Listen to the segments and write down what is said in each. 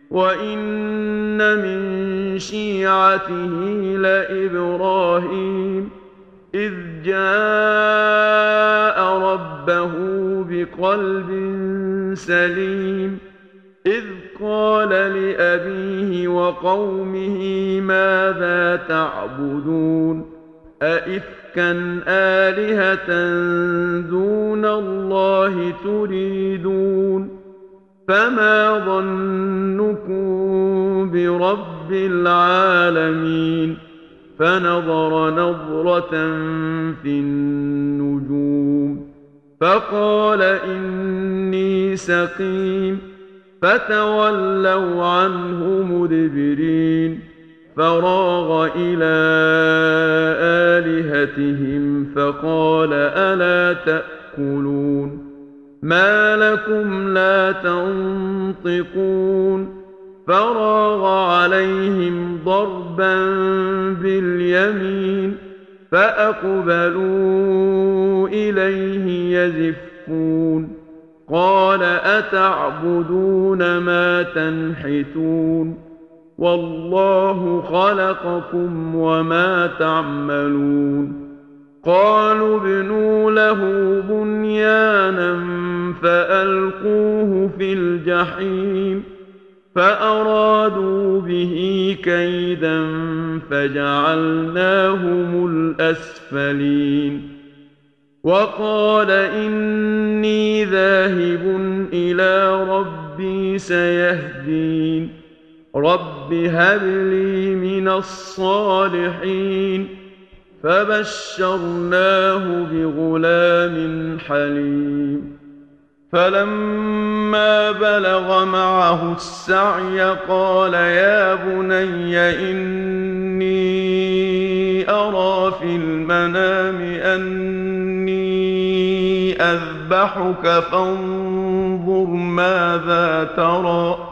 وإن من شيعته لإبراهيم إذ جاء ربه بقلب سليم إذ قال لأبيه وقومه ماذا تعبدون أئفكا آلهة دون الله تريدون فما ظنكم برب العالمين فنظر نظرة في النجوم فقال إني سقيم فتولوا عنه مدبرين فراغ إلى آلهتهم فقال ألا تأكلون ما لكم لا تنطقون فراغ عليهم ضربا باليمين فأقبلوا إليه يزفون قال أتعبدون ما تنحتون والله خلقكم وما تعملون قالوا ابنوا له بنيانا فألقوه في الجحيم فأرادوا به كيدا فجعلناهم الأسفلين وقال إني ذاهب إلى ربي سيهدين رب هب لي من الصالحين فبشرناه بغلام حليم فلما بلغ معه السعي قال يا بني إني أرى في المنام أني أذبحك فانظر ماذا ترى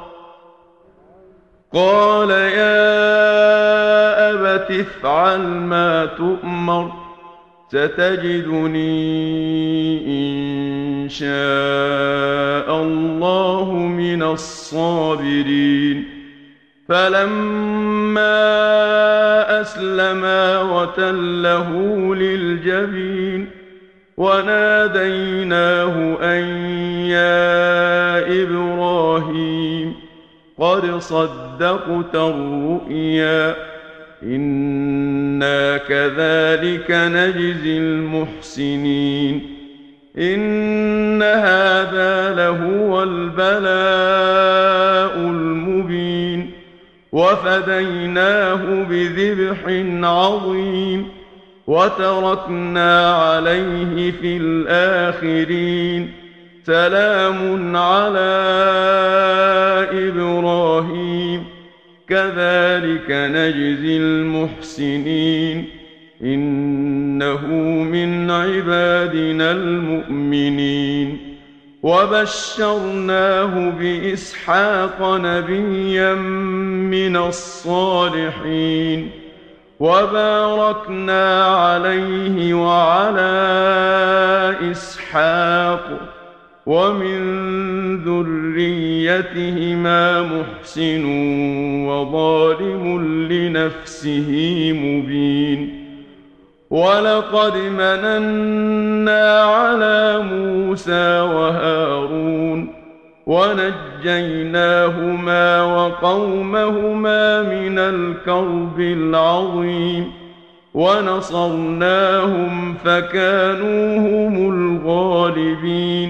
قال يا أبت افعل ما تؤمر ستجدني إن شاء الله من الصابرين فلما أسلما وتله للجبين وناديناه أن يا إبراهيم قد صدقت الرؤيا إنا كذلك نجزي المحسنين إن هذا لهو البلاء المبين وفديناه بذبح عظيم وتركنا عليه في الآخرين سلام على إبراهيم كذلك نجزي المحسنين إنه من عبادنا المؤمنين وبشرناه بإسحاق نبيا من الصالحين وباركنا عليه وعلى إسحاق ومن ذريتهما محسن وظالم لنفسه مبين ولقد مننا على موسى وهارون ونجيناهما وقومهما من الكرب العظيم ونصرناهم فكانوا هم الغالبين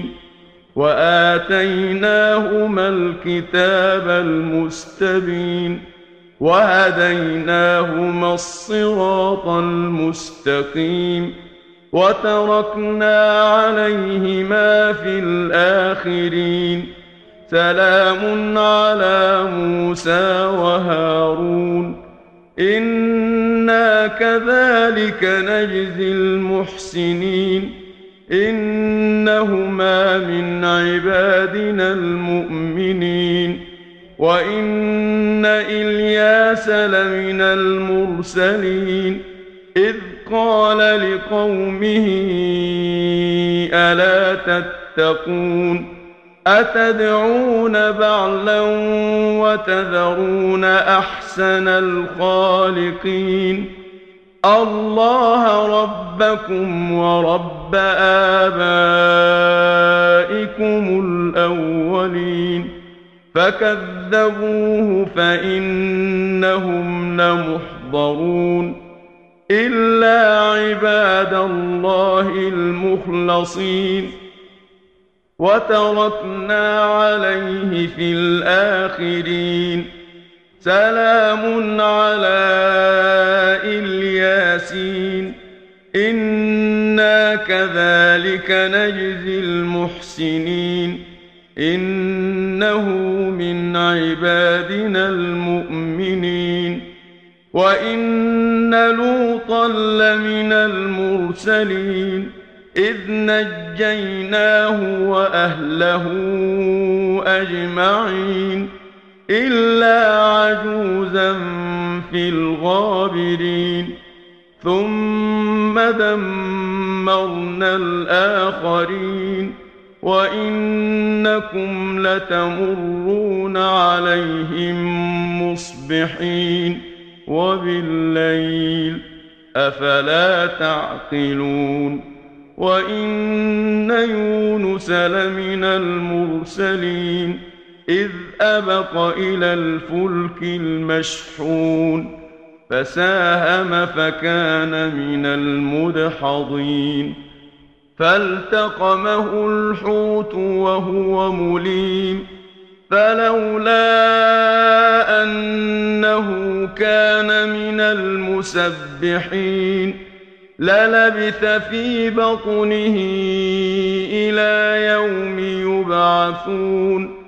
وآتيناهما الكتاب المستبين وهديناهما الصراط المستقيم وتركنا عليهما في الآخرين سلام على موسى وهارون إنا كذلك نجزي المحسنين إنهما من عبادنا المؤمنين وإن إلياس لمن المرسلين إذ قال لقومه ألا تتقون أتدعون بعلا وتذرون أحسن الخالقين الله ربكم ورب آبائكم الأولين فكذبوه فإنهم لمحضرون إلا عباد الله المخلصين وتركنا عليه في الآخرين سلام على الياسين إنا كذلك نجزي المحسنين إنه من عبادنا المؤمنين وإن لوطا لمن المرسلين إذ نجيناه وأهله أجمعين إلا عجوزا في الغابرين ثم دمرنا الآخرين وإنكم لتمرون عليهم مصبحين وبالليل أفلا تعقلون وإن يونس لمن المرسلين إذ أبق إلى الفلك المشحون فساهم فكان من المدحضين فالتقمه الحوت وهو مليم فلولا أنه كان من المسبحين للبث في بطنه إلى يوم يبعثون